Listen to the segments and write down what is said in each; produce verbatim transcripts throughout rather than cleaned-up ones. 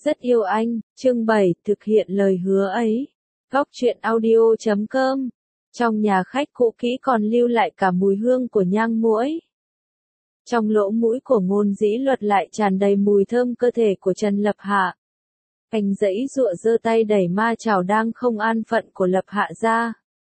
rất yêu anh, chương bảy, thực hiện lời hứa ấy. Góc truyện audio chấm com. Trong nhà khách cũ kỹ còn lưu lại cả mùi hương của nhang muỗi. Trong lỗ mũi của Ngôn Dĩ Luật lại tràn đầy mùi thơm cơ thể của Trần Lập Hạ. Anh giãy giụa giơ tay đẩy ma chảo đang không an phận của Lập Hạ ra.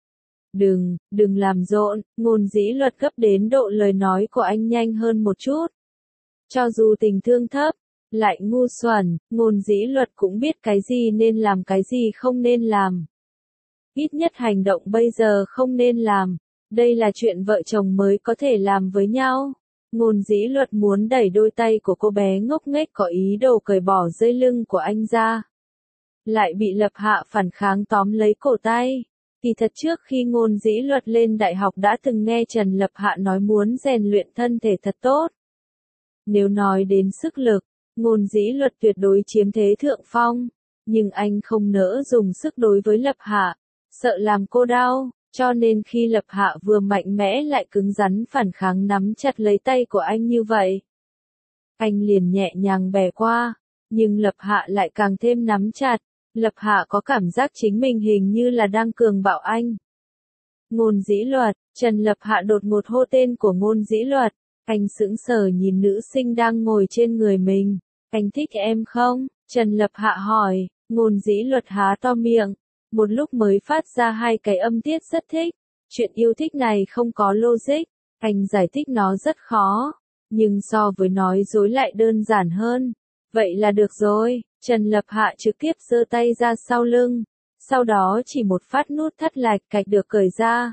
Đừng, đừng làm rộn, Ngôn Dĩ Luật gấp đến độ lời nói của anh nhanh hơn một chút. Cho dù tình thương thấp, lại ngu xuẩn, Ngôn Dĩ Luật cũng biết cái gì nên làm cái gì không nên làm. Ít nhất hành động bây giờ không nên làm, đây là chuyện vợ chồng mới có thể làm với nhau. Ngôn Dĩ Luật muốn đẩy đôi tay của cô bé ngốc nghếch có ý đồ cởi bỏ dây lưng của anh ra. Lại bị Lập Hạ phản kháng tóm lấy cổ tay. Thì thật trước khi Ngôn Dĩ Luật lên đại học đã từng nghe Trần Lập Hạ nói muốn rèn luyện thân thể thật tốt. Nếu nói đến sức lực, Ngôn Dĩ Luật tuyệt đối chiếm thế thượng phong, nhưng anh không nỡ dùng sức đối với Lập Hạ, sợ làm cô đau, cho nên khi Lập Hạ vừa mạnh mẽ lại cứng rắn phản kháng nắm chặt lấy tay của anh như vậy. Anh liền nhẹ nhàng bẻ qua, nhưng Lập Hạ lại càng thêm nắm chặt, Lập Hạ có cảm giác chính mình hình như là đang cường bạo anh. Ngôn Dĩ Luật, Trần Lập Hạ đột ngột hô tên của Ngôn Dĩ Luật, anh sững sờ nhìn nữ sinh đang ngồi trên người mình. Anh thích em không? Trần Lập Hạ hỏi. Ngôn Dĩ Luật há to miệng, một lúc mới phát ra hai cái âm tiết rất thích. Chuyện yêu thích này không có logic, anh giải thích nó rất khó, nhưng so với nói dối lại đơn giản hơn. Vậy là được rồi. Trần Lập Hạ trực tiếp giơ tay ra sau lưng, sau đó chỉ một phát nút thắt lạch cạch được cởi ra.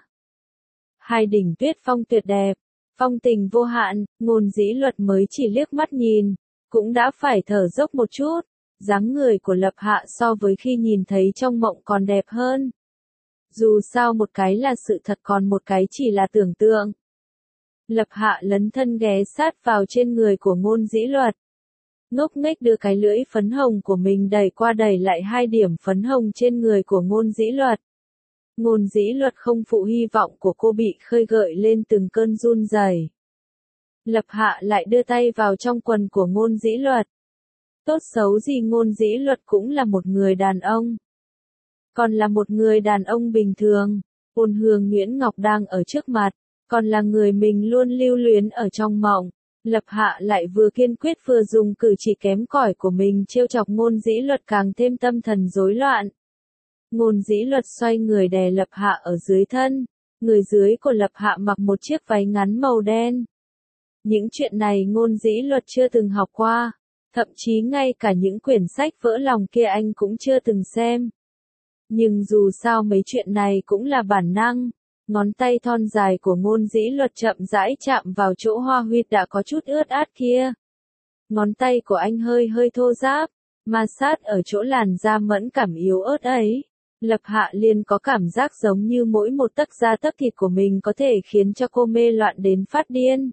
Hai đỉnh tuyết phong tuyệt đẹp, phong tình vô hạn, Ngôn Dĩ Luật mới chỉ liếc mắt nhìn, cũng đã phải thở dốc một chút. Dáng người của Lập Hạ so với khi nhìn thấy trong mộng còn đẹp hơn. Dù sao một cái là sự thật còn một cái chỉ là tưởng tượng. Lập Hạ lấn thân ghé sát vào trên người của Ngôn Dĩ Luật. Ngốc nghếch đưa cái lưỡi phấn hồng của mình đẩy qua đẩy lại hai điểm phấn hồng trên người của Ngôn Dĩ Luật. Ngôn Dĩ Luật không phụ hy vọng của cô bị khơi gợi lên từng cơn run rẩy. Lập Hạ lại đưa tay vào trong quần của Ngôn Dĩ Luật. Tốt xấu gì Ngôn Dĩ Luật cũng là một người đàn ông. Còn là một người đàn ông bình thường, ôn hương Nguyễn Ngọc đang ở trước mặt, còn là người mình luôn lưu luyến ở trong mộng. Lập Hạ lại vừa kiên quyết vừa dùng cử chỉ kém cỏi của mình trêu chọc Ngôn Dĩ Luật càng thêm tâm thần rối loạn. Ngôn Dĩ Luật xoay người đè Lập Hạ ở dưới thân, người dưới của Lập Hạ mặc một chiếc váy ngắn màu đen. Những chuyện này Ngôn Dĩ Luật chưa từng học qua, thậm chí ngay cả những quyển sách vỡ lòng kia anh cũng chưa từng xem. Nhưng dù sao mấy chuyện này cũng là bản năng, ngón tay thon dài của Ngôn Dĩ Luật chậm rãi chạm vào chỗ hoa huyệt đã có chút ướt át kia. Ngón tay của anh hơi hơi thô ráp, ma sát ở chỗ làn da mẫn cảm yếu ớt ấy. Lập Hạ liền có cảm giác giống như mỗi một tấc da tấc thịt của mình có thể khiến cho cô mê loạn đến phát điên.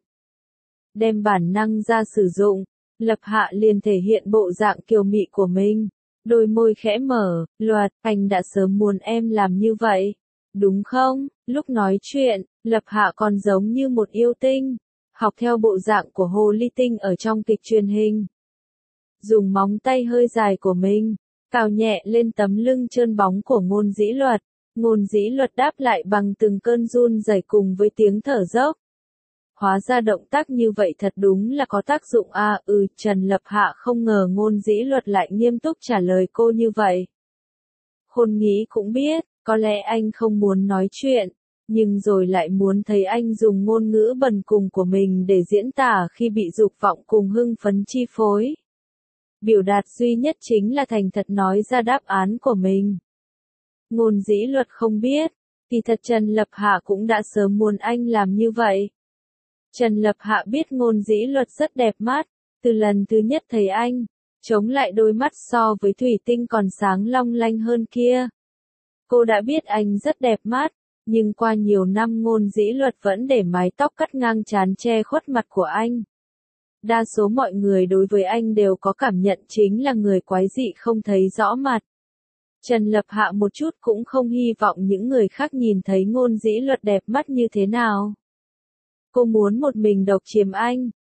Đem bản năng ra sử dụng, Lập Hạ liền thể hiện bộ dạng kiều mị của mình. Đôi môi khẽ mở, Luật, anh đã sớm muốn em làm như vậy, đúng không? Lúc nói chuyện, Lập Hạ còn giống như một yêu tinh, học theo bộ dạng của hồ ly tinh ở trong kịch truyền hình. Dùng móng tay hơi dài của mình, cào nhẹ lên tấm lưng trơn bóng của Ngôn Dĩ Luật. Ngôn Dĩ Luật đáp lại bằng từng cơn run rẩy cùng với tiếng thở dốc. Hóa ra động tác như vậy thật đúng là có tác dụng à, ừ, Trần Lập Hạ không ngờ Ngôn Dĩ Luật lại nghiêm túc trả lời cô như vậy. Khôn nghĩ cũng biết, có lẽ anh không muốn nói chuyện, nhưng rồi lại muốn thấy anh dùng ngôn ngữ bần cùng của mình để diễn tả khi bị dục vọng cùng hưng phấn chi phối. Biểu đạt duy nhất chính là thành thật nói ra đáp án của mình. Ngôn Dĩ Luật không biết, thì thật Trần Lập Hạ cũng đã sớm muốn anh làm như vậy. Trần Lập Hạ biết Ngôn Dĩ Luật rất đẹp mắt, từ lần thứ nhất thấy anh, chống lại đôi mắt so với thủy tinh còn sáng long lanh hơn kia. Cô đã biết anh rất đẹp mắt, nhưng qua nhiều năm Ngôn Dĩ Luật vẫn để mái tóc cắt ngang trán che khuất mặt của anh. Đa số mọi người đối với anh đều có cảm nhận chính là người quái dị không thấy rõ mặt. Trần Lập Hạ một chút cũng không hy vọng những người khác nhìn thấy Ngôn Dĩ Luật đẹp mắt như thế nào. Cô muốn một mình độc chiếm anh,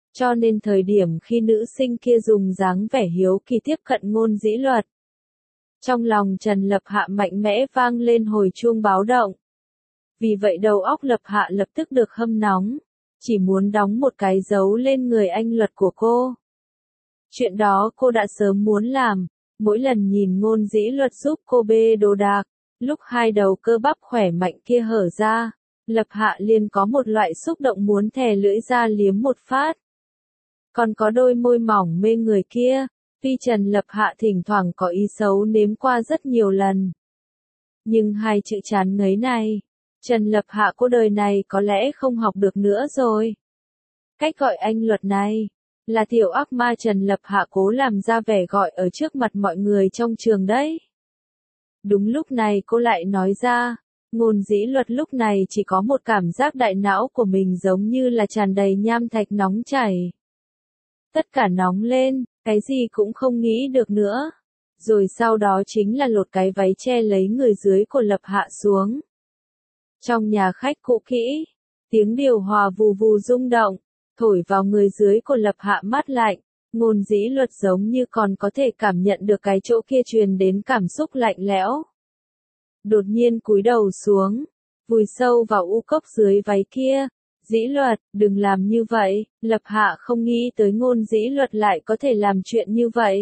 Cho nên thời điểm khi nữ sinh kia dùng dáng vẻ hiếu kỳ tiếp cận Ngôn Dĩ Luật, trong lòng Trần Lập Hạ mạnh mẽ vang lên hồi chuông báo động. Vì vậy đầu óc Lập Hạ lập tức được hâm nóng, chỉ muốn đóng một cái dấu lên người anh Luật của cô. Chuyện đó cô đã sớm muốn làm, mỗi lần nhìn Ngôn Dĩ Luật giúp cô bê đồ đạc, lúc hai đầu cơ bắp khỏe mạnh kia hở ra, Lập Hạ liền có một loại xúc động muốn thè lưỡi ra liếm một phát. Còn có đôi môi mỏng mê người kia, tuy Trần Lập Hạ thỉnh thoảng có ý xấu nếm qua rất nhiều lần. Nhưng hai chữ chán ngấy này, Trần Lập Hạ cô đời này có lẽ không học được nữa rồi. Cách gọi anh Luật này, là tiểu ác ma Trần Lập Hạ cố làm ra vẻ gọi ở trước mặt mọi người trong trường đấy. Đúng lúc này cô lại nói ra, Ngôn Dĩ Luật lúc này chỉ có một cảm giác đại não của mình giống như là tràn đầy nham thạch nóng chảy. Tất cả nóng lên, cái gì cũng không nghĩ được nữa. Rồi sau đó chính là lột cái váy che lấy người dưới của Lập Hạ xuống. Trong nhà khách cũ kỹ, tiếng điều hòa vù vù rung động, thổi vào người dưới của Lập Hạ mát lạnh. Ngôn Dĩ Luật giống như còn có thể cảm nhận được cái chỗ kia truyền đến cảm xúc lạnh lẽo. Đột nhiên cúi đầu xuống, vùi sâu vào u cốc dưới váy kia. Dĩ Luật, đừng làm như vậy. Lập Hạ không nghĩ tới Ngôn Dĩ Luật lại có thể làm chuyện như vậy.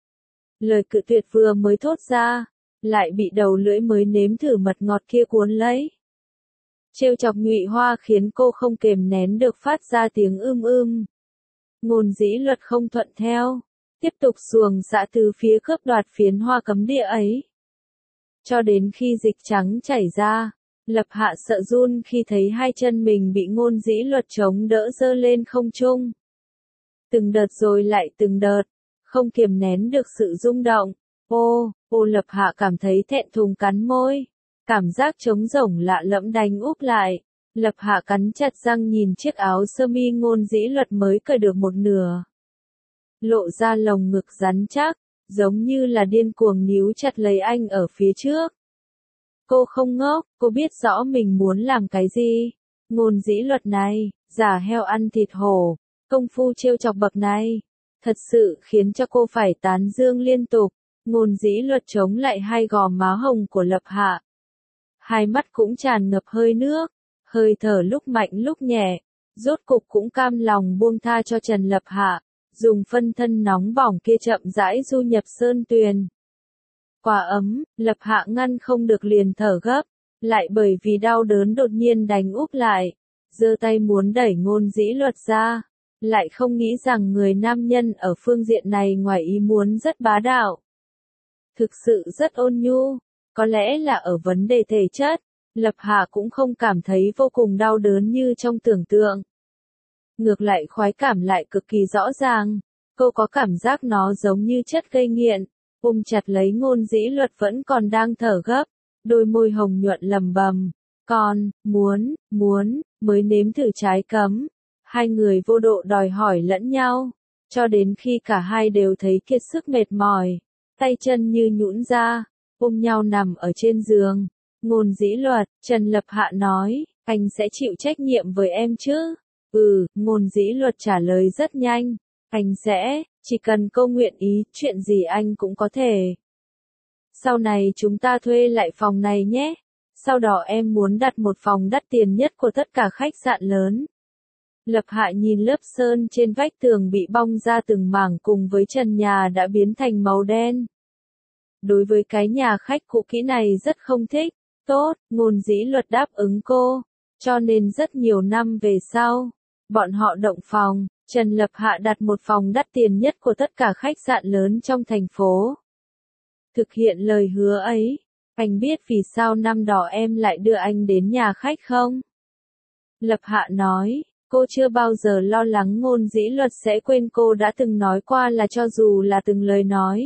Lời cự tuyệt vừa mới thốt ra, lại bị đầu lưỡi mới nếm thử mật ngọt kia cuốn lấy. Trêu chọc Nhụy Hoa khiến cô không kềm nén được phát ra tiếng ưm ưm. Ngôn Dĩ Luật không thuận theo, tiếp tục xuồng xạ từ phía cướp đoạt phiến hoa cấm địa ấy. Cho đến khi dịch trắng chảy ra, Lập Hạ sợ run khi thấy hai chân mình bị Ngôn Dĩ Luật chống đỡ dơ lên không trung. Từng đợt rồi lại từng đợt, không kiềm nén được sự rung động. Ô, ô Lập Hạ cảm thấy thẹn thùng cắn môi. Cảm giác trống rỗng lạ lẫm đánh úp lại. Lập Hạ cắn chặt răng nhìn chiếc áo sơ mi Ngôn Dĩ Luật mới cởi được một nửa. Lộ ra lồng ngực rắn chắc, giống như là điên cuồng níu chặt lấy anh ở phía trước. Cô không ngốc, cô biết rõ mình muốn làm cái gì. Ngôn Dĩ Luật này, giả heo ăn thịt hổ, công phu trêu chọc bậc này, thật sự khiến cho cô phải tán dương liên tục. Ngôn Dĩ Luật chống lại hai gò má hồng của Lập Hạ. Hai mắt cũng tràn ngập hơi nước, hơi thở lúc mạnh lúc nhẹ, rốt cục cũng cam lòng buông tha cho Trần Lập Hạ, dùng phân thân nóng bỏng kia chậm rãi du nhập sơn tuyền. Quả ấm, Lập Hạ ngăn không được liền thở gấp, lại bởi vì đau đớn đột nhiên đánh úp lại, giơ tay muốn đẩy Ngôn Dĩ Luật ra, lại không nghĩ rằng người nam nhân ở phương diện này ngoài ý muốn rất bá đạo. Thực sự rất ôn nhu, có lẽ là ở vấn đề thể chất, Lập Hạ cũng không cảm thấy vô cùng đau đớn như trong tưởng tượng. Ngược lại khoái cảm lại cực kỳ rõ ràng, cô có cảm giác nó giống như chất gây nghiện, ôm chặt lấy Ngôn Dĩ Luật vẫn còn đang thở gấp, đôi môi hồng nhuận lầm bầm, con, muốn, muốn, mới nếm thử trái cấm. Hai người vô độ đòi hỏi lẫn nhau, cho đến khi cả hai đều thấy kiệt sức mệt mỏi, tay chân như nhũn ra, ôm nhau nằm ở trên giường. Ngôn Dĩ Luật, Trần Lập Hạ nói, anh sẽ chịu trách nhiệm với em chứ? Ừ, Ngôn Dĩ Luật trả lời rất nhanh, anh sẽ, chỉ cần cô nguyện ý, chuyện gì anh cũng có thể. Sau này chúng ta thuê lại phòng này nhé, sau đó em muốn đặt một phòng đắt tiền nhất của tất cả khách sạn lớn. Lập Hạ nhìn lớp sơn trên vách tường bị bong ra từng mảng cùng với trần nhà đã biến thành màu đen. Đối với cái nhà khách cũ kỹ này rất không thích. Tốt, Ngôn Dĩ Luật đáp ứng cô, cho nên rất nhiều năm về sau, bọn họ động phòng, Trần Lập Hạ đặt một phòng đắt tiền nhất của tất cả khách sạn lớn trong thành phố. Thực hiện lời hứa ấy, anh biết vì sao năm đó em lại đưa anh đến nhà khách không? Lập Hạ nói, cô chưa bao giờ lo lắng Ngôn Dĩ Luật sẽ quên cô đã từng nói qua là cho dù là từng lời nói.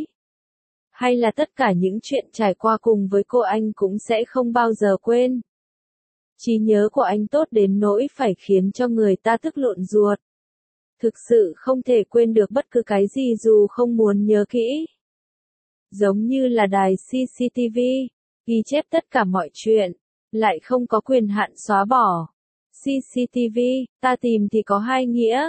Hay là tất cả những chuyện trải qua cùng với cô anh cũng sẽ không bao giờ quên. Trí nhớ của anh tốt đến nỗi phải khiến cho người ta tức lộn ruột. Thực sự không thể quên được bất cứ cái gì dù không muốn nhớ kỹ. Giống như là đài xê xê tê vê, ghi chép tất cả mọi chuyện, lại không có quyền hạn xóa bỏ. xê xê tê vê, ta tìm thì có hai nghĩa,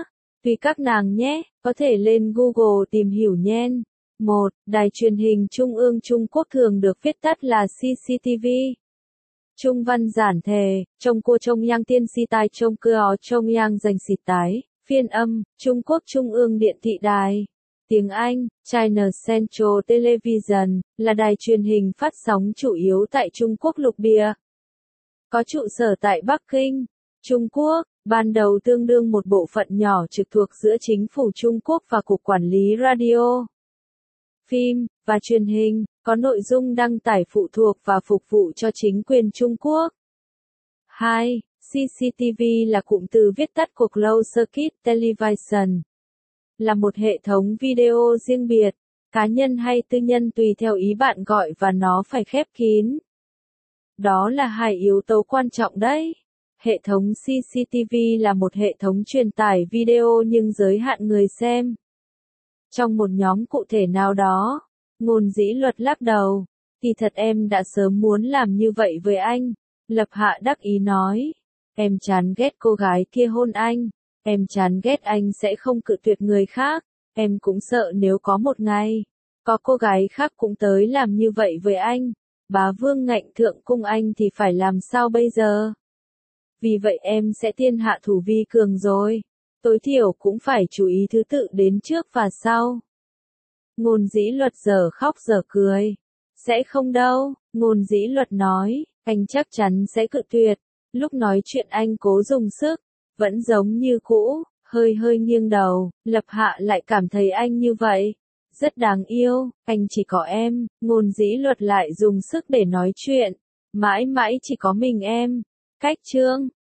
Tùy các nàng nhé, có thể lên Google tìm hiểu nhen. một. Đài truyền hình Trung ương Trung Quốc thường được viết tắt là xê xê tê vê. Trung văn giản thể, Trung Quốc Trung Yang Tiên Si Tai Trung Cơ Trung Yang dành xịt tái, phiên âm, Trung Quốc Trung ương Điện thị Đài. Tiếng Anh, China Central Television, là đài truyền hình phát sóng chủ yếu tại Trung Quốc lục địa. Có trụ sở tại Bắc Kinh, Trung Quốc, ban đầu tương đương một bộ phận nhỏ trực thuộc giữa chính phủ Trung Quốc và Cục Quản lý Radio, phim, và truyền hình, có nội dung đăng tải phụ thuộc và phục vụ cho chính quyền Trung Quốc. hai. xê xê tê vê là cụm từ viết tắt của Closed Circuit Television. Là một hệ thống video riêng biệt, cá nhân hay tư nhân tùy theo ý bạn gọi và nó phải khép kín. Đó là hai yếu tố quan trọng đấy. Hệ thống xê xê tê vê là một hệ thống truyền tải video nhưng giới hạn người xem. Trong một nhóm cụ thể nào đó, Ngôn Dĩ Luật lắc đầu. Kỳ thật em đã sớm muốn làm như vậy với anh. Lập Hạ đắc ý nói. Em chán ghét cô gái kia hôn anh. Em chán ghét anh sẽ không cự tuyệt người khác. Em cũng sợ nếu có một ngày, có cô gái khác cũng tới làm như vậy với anh. Bá Vương ngạnh thượng cung anh thì phải làm sao bây giờ? Vì vậy em sẽ tiên hạ thủ vi cường rồi. Tối thiểu cũng phải chú ý thứ tự đến trước và sau. Ngôn Dĩ Luật giờ khóc giờ cười. Sẽ không đâu, Ngôn Dĩ Luật nói, anh chắc chắn sẽ cự tuyệt. Lúc nói chuyện anh cố dùng sức, vẫn giống như cũ, hơi hơi nghiêng đầu, Lập Hạ lại cảm thấy anh như vậy. Rất đáng yêu, anh chỉ có em, Ngôn Dĩ Luật lại dùng sức để nói chuyện. Mãi mãi chỉ có mình em. Cách chương